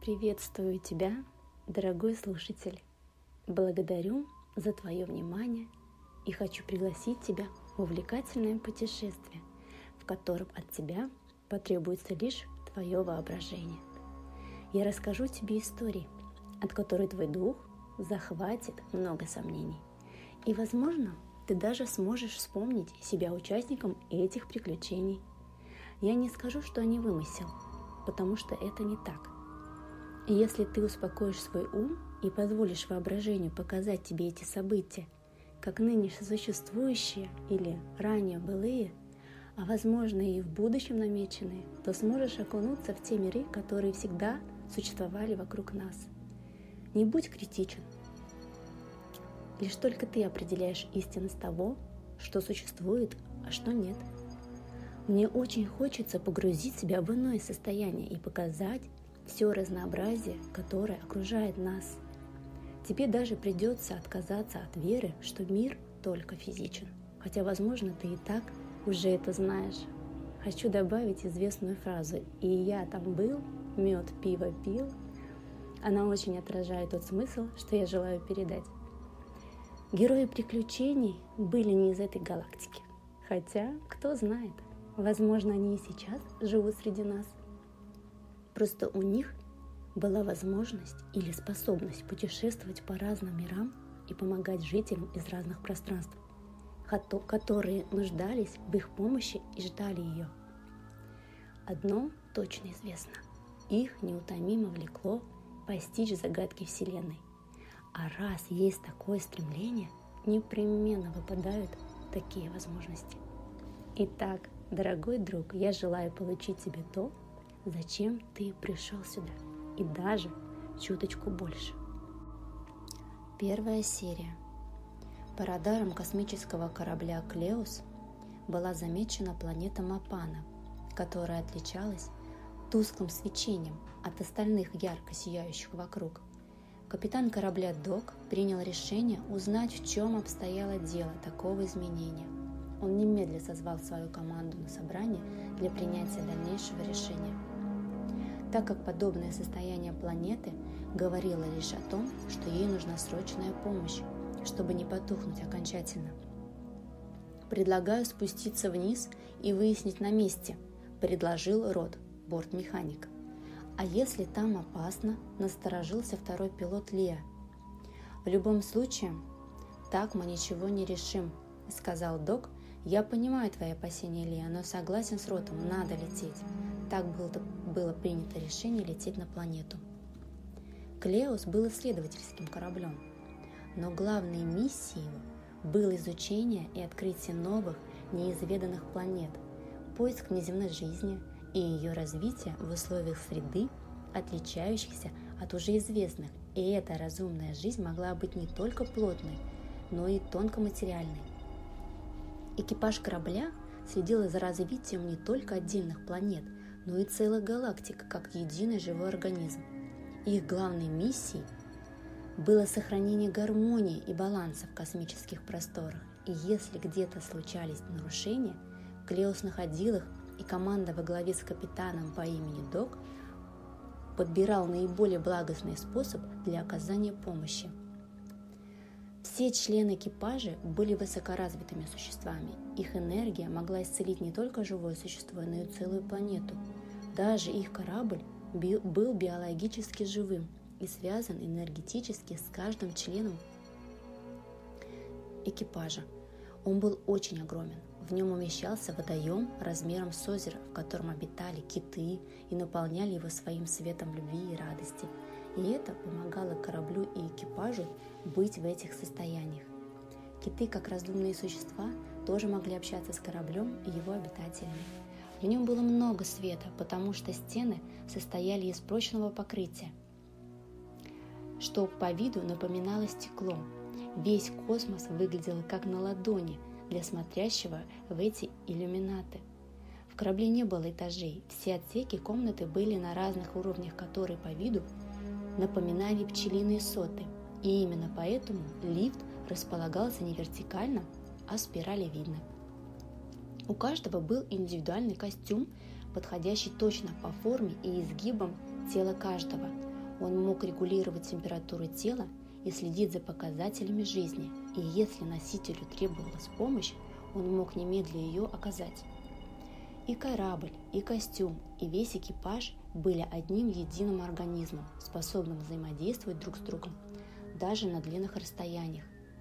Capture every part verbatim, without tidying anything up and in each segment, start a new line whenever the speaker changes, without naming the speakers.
Приветствую тебя, дорогой слушатель. Благодарю за твое внимание и хочу пригласить тебя в увлекательное путешествие, в котором от тебя потребуется лишь твое воображение. Я расскажу тебе истории, от которой твой дух захватит много сомнений. И, возможно, ты даже сможешь вспомнить себя участником этих приключений. Я не скажу, что они вымысел, потому что это не так. И если ты успокоишь свой ум и позволишь воображению показать тебе эти события, как ныне существующие или ранее былые, а возможно и в будущем намеченные, то сможешь окунуться в те миры, которые всегда существовали вокруг нас. Не будь критичен. Лишь только ты определяешь истинность того, что существует, а что нет. Мне очень хочется погрузить себя в иное состояние и показать все разнообразие, которое окружает нас. Тебе даже придется отказаться от веры, что мир только физичен. Хотя, возможно, ты и так уже это знаешь. Хочу добавить известную фразу «И я там был, мед, пиво пил». Она очень отражает тот смысл, что я желаю передать. Герои приключений были не из этой галактики. Хотя, кто знает, возможно, они и сейчас живут среди нас. Просто у них была возможность или способность путешествовать по разным мирам и помогать жителям из разных пространств, которые нуждались в их помощи и ждали ее. Одно точно известно. Их неутомимо влекло постичь загадки Вселенной. А раз есть такое стремление, непременно выпадают такие возможности. Итак, дорогой друг, я желаю получить тебе то, зачем ты пришел сюда, и даже чуточку больше. Первая серия. По радарам космического корабля «Клеус» была замечена планета Мапана, которая отличалась тусклым свечением от остальных ярко сияющих вокруг. Капитан корабля Док принял решение узнать, в чем обстояло дело такого изменения. Он немедленно созвал свою команду на собрание для принятия дальнейшего решения, так как подобное состояние планеты говорило лишь о том, что ей нужна срочная помощь, чтобы не потухнуть окончательно. «Предлагаю спуститься вниз и выяснить на месте», – предложил Род, бортмеханик. «А если там опасно?» – насторожился второй пилот Леа. «В любом случае, так мы ничего не решим», – сказал Док. «Я понимаю твои опасения, Леа, но согласен с Ротом, надо лететь». Так было, было принято решение лететь на планету. Клеус был исследовательским кораблем, но главной миссией его было изучение и открытие новых, неизведанных планет, поиск внеземной жизни и ее развитие в условиях среды, отличающихся от уже известных, и эта разумная жизнь могла быть не только плотной, но и тонкоматериальной. Экипаж корабля следил за развитием не только отдельных планет, но и целых галактик, как единый живой организм. Их главной миссией было сохранение гармонии и баланса в космических просторах, и если где-то случались нарушения, Клеус находил их, и команда во главе с капитаном по имени Док подбирал наиболее благостный способ для оказания помощи. Все члены экипажа были высокоразвитыми существами. Их энергия могла исцелить не только живое существо, но и целую планету. Даже их корабль был биологически живым и связан энергетически с каждым членом экипажа. Он был очень огромен. В нем умещался водоем размером с озеро, в котором обитали киты и наполняли его своим светом любви и радости. И это помогало кораблю и экипажу быть в этих состояниях. Киты, как разумные существа, тоже могли общаться с кораблем и его обитателями. В нем было много света, потому что стены состояли из прочного покрытия, что по виду напоминало стекло. Весь космос выглядел как на ладони для смотрящего в эти иллюминаты. В корабле не было этажей, все отсеки комнаты были на разных уровнях, которые по виду напоминали пчелиные соты, и именно поэтому лифт располагался не вертикально, а спиралевидно. У каждого был индивидуальный костюм, подходящий точно по форме и изгибам тела каждого. Он мог регулировать температуру тела и следить за показателями жизни, и если носителю требовалась помощь, он мог немедленно ее оказать. И корабль, и костюм, и весь экипаж были одним единым организмом, способным взаимодействовать друг с другом, даже на длинных расстояниях.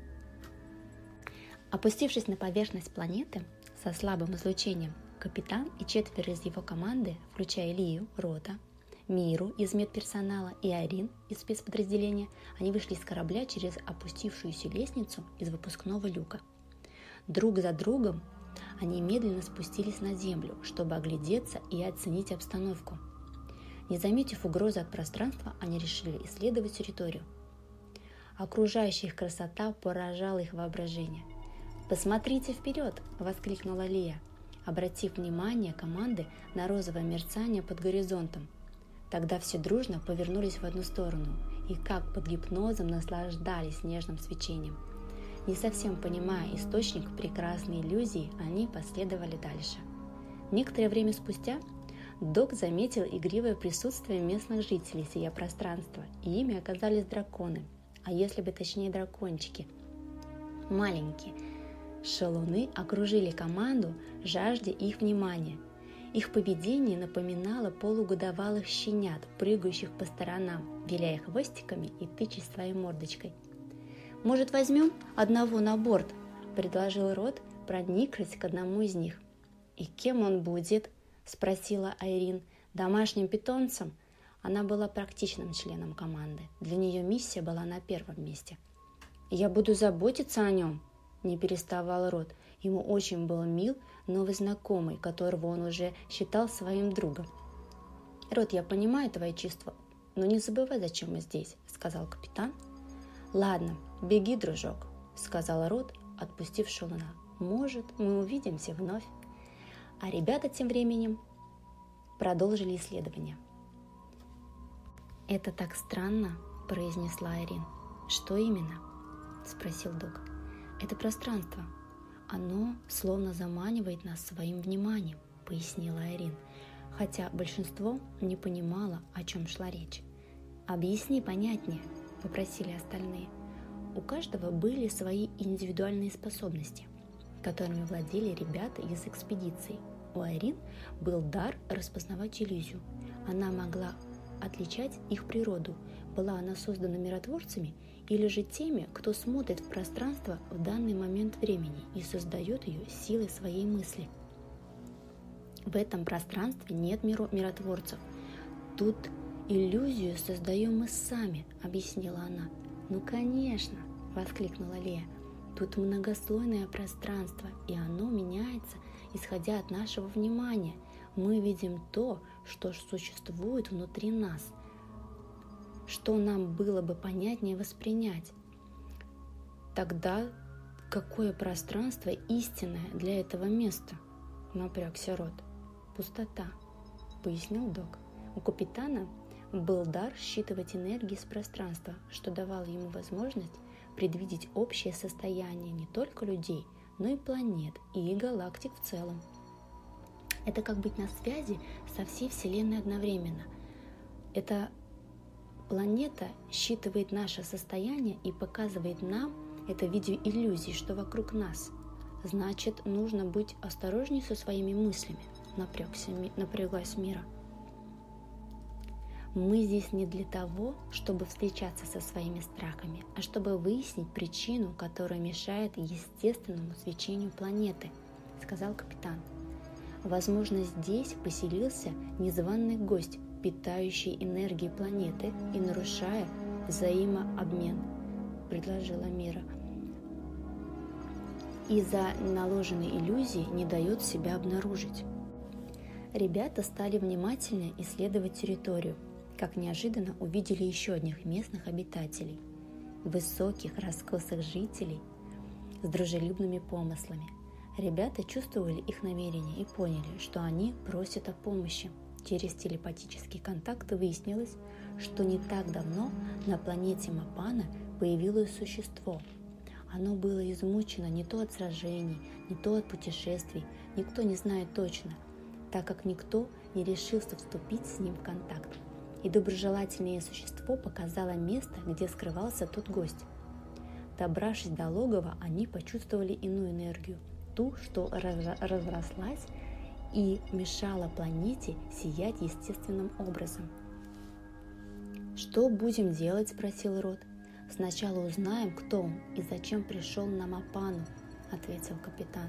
Опустившись на поверхность планеты со слабым излучением, капитан и четверо из его команды, включая Лию, Рота, Миру из медперсонала и Айрин из спецподразделения, они вышли из корабля через опустившуюся лестницу из выпускного люка. Друг за другом они медленно спустились на землю, чтобы оглядеться и оценить обстановку. Не заметив угрозы от пространства, они решили исследовать территорию. Окружающая их красота поражала их воображение. «Посмотрите вперед!» – воскликнула Лия, обратив внимание команды на розовое мерцание под горизонтом. Тогда все дружно повернулись в одну сторону и, как под гипнозом, наслаждались нежным свечением. Не совсем понимая источник прекрасной иллюзии, они последовали дальше. Некоторое время спустя Док заметил игривое присутствие местных жителей сия пространства, и ими оказались драконы, а если бы точнее дракончики. Маленькие шалуны окружили команду, жаждя их внимания. Их поведение напоминало полугодовалых щенят, прыгающих по сторонам, виляя хвостиками и тычась своей мордочкой. «Может, возьмем одного на борт?» – предложил Рот, проникшись к одному из них. «И кем он будет?» – спросила Айрин. «Домашним питомцем?» Она была практичным членом команды. Для нее миссия была на первом месте. «Я буду заботиться о нем», – не переставал Рот. Ему очень был мил новый знакомый, которого он уже считал своим другом. «Рот, я понимаю твои чувства, но не забывай, зачем мы здесь», – сказал капитан. «Ладно, беги, дружок», – сказал Рот, отпустив шалуна. «Может, мы увидимся вновь». А ребята тем временем продолжили исследование. «Это так странно», – произнесла Айрин. «Что именно?» – спросил Док. «Это пространство. Оно словно заманивает нас своим вниманием», – пояснила Айрин, хотя большинство не понимало, о чем шла речь. «Объясни понятнее», – попросили остальные. У каждого были свои индивидуальные способности, которыми владели ребята из экспедиции. У Айрин был дар распознавать иллюзию. Она могла отличать их природу. Была она создана миротворцами или же теми, кто смотрит в пространство в данный момент времени и создает ее силой своей мысли. В этом пространстве нет миротворцев. Тут иллюзию создаем мы сами, объяснила она. «Ну, конечно!» – воскликнула Лия. «Тут многослойное пространство, и оно меняется, исходя от нашего внимания. Мы видим то, что существует внутри нас, что нам было бы понятнее воспринять. Тогда какое пространство истинное для этого места?» – напрягся Рот. «Пустота», – пояснил Док. У капитана был дар считывать энергии с пространства, что давало ему возможность предвидеть общее состояние не только людей, но и планет и галактик в целом. Это как быть на связи со всей Вселенной одновременно. Эта планета считывает наше состояние и показывает нам это в виде иллюзий, что вокруг нас. Значит, нужно быть осторожнее со своими мыслями, напрягся, напряглась Мира. Мы здесь не для того, чтобы встречаться со своими страхами, а чтобы выяснить причину, которая мешает естественному свечению планеты, сказал капитан. Возможно, здесь поселился незваный гость, питающий энергией планеты и нарушая взаимообмен, предложила Мира. Из-за наложенной иллюзии не дает себя обнаружить. Ребята стали внимательно исследовать территорию, как неожиданно увидели еще одних местных обитателей, высоких, раскосых жителей с дружелюбными помыслами. Ребята чувствовали их намерения и поняли, что они просят о помощи. Через телепатический контакт выяснилось, что не так давно на планете Мапана появилось существо. Оно было измучено не то от сражений, не то от путешествий, никто не знает точно, так как никто не решился вступить с ним в контакт. и доброжелательное существо показало место, где скрывался тот гость. Добравшись до логова, они почувствовали иную энергию, ту, что разрослась и мешала планете сиять естественным образом. «Что будем делать?» – спросил Рот. «Сначала узнаем, кто он и зачем пришел на Мапану», – ответил капитан.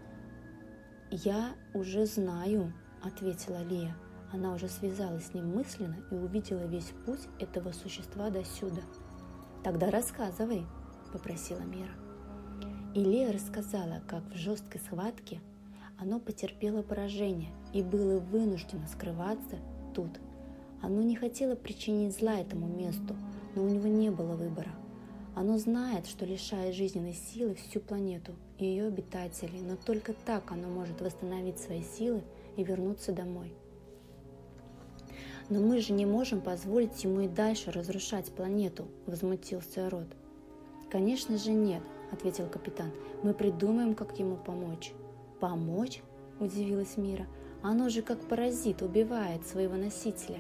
«Я уже знаю», – ответила Лия. Она уже связалась с ним мысленно и увидела весь путь этого существа досюда. «Тогда рассказывай», – попросила Мира. И Лия рассказала, как в жесткой схватке оно потерпело поражение и было вынуждено скрываться тут. Оно не хотело причинить зла этому месту, но у него не было выбора. Оно знает, что лишает жизненной силы всю планету и ее обитателей, но только так оно может восстановить свои силы и вернуться домой. «Но мы же не можем позволить ему и дальше разрушать планету», – возмутился Рот. «Конечно же нет», – ответил капитан. «Мы придумаем, как ему помочь». «Помочь?» – удивилась Мира. «Оно же как паразит убивает своего носителя».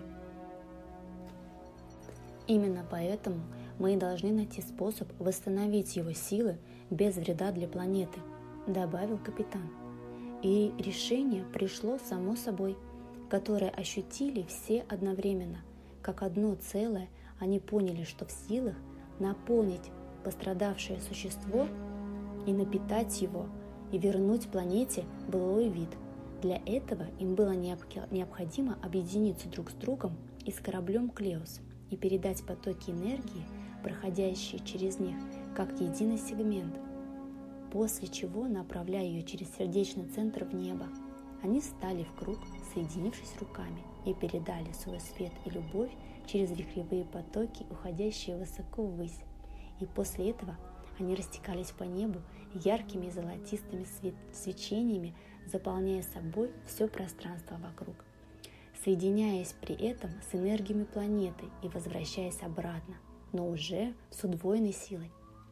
«Именно поэтому мы и должны найти способ восстановить его силы без вреда для планеты», – добавил капитан. И решение пришло само собой, которое ощутили все одновременно. Как одно целое они поняли, что в силах наполнить пострадавшее существо и напитать его, и вернуть планете былой вид. Для этого им было необходимо объединиться друг с другом и с кораблем Клеос и передать потоки энергии, проходящие через них, как единый сегмент, после чего направляя ее через сердечный центр в небо. Они встали в круг, соединившись руками, и передали свой свет и любовь через вихревые потоки, уходящие высоко ввысь. И после этого они растекались по небу яркими золотистыми свечениями, заполняя собой все пространство вокруг, соединяясь при этом с энергиями планеты и возвращаясь обратно, но уже с удвоенной силой.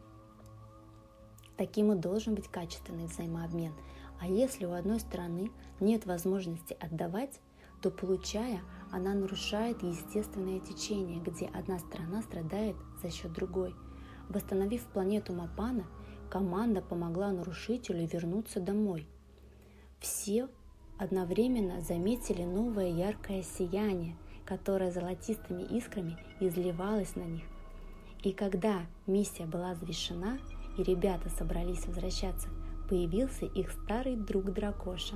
Таким и должен быть качественный взаимообмен. А если у одной стороны нет возможности отдавать, то, получая, она нарушает естественное течение, где одна сторона страдает за счет другой. Восстановив планету Мапана, команда помогла нарушителю вернуться домой. Все одновременно заметили новое яркое сияние, которое золотистыми искрами изливалось на них. И когда миссия была завершена, и ребята собрались возвращаться, появился их старый друг Дракоша.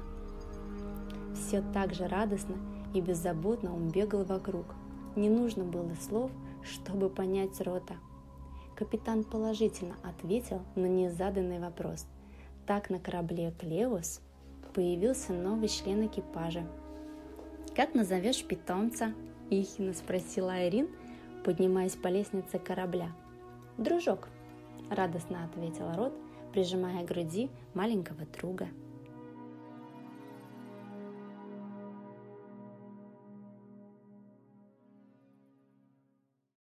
Все так же радостно и беззаботно он бегал вокруг. Не нужно было слов, чтобы понять Рота. Капитан положительно ответил на незаданный вопрос. Так на корабле Клеос появился новый член экипажа. «Как назовешь питомца?» – ехидно спросила Айрин, поднимаясь по лестнице корабля. «Дружок», – радостно ответил Рот, прижимая к груди маленького друга.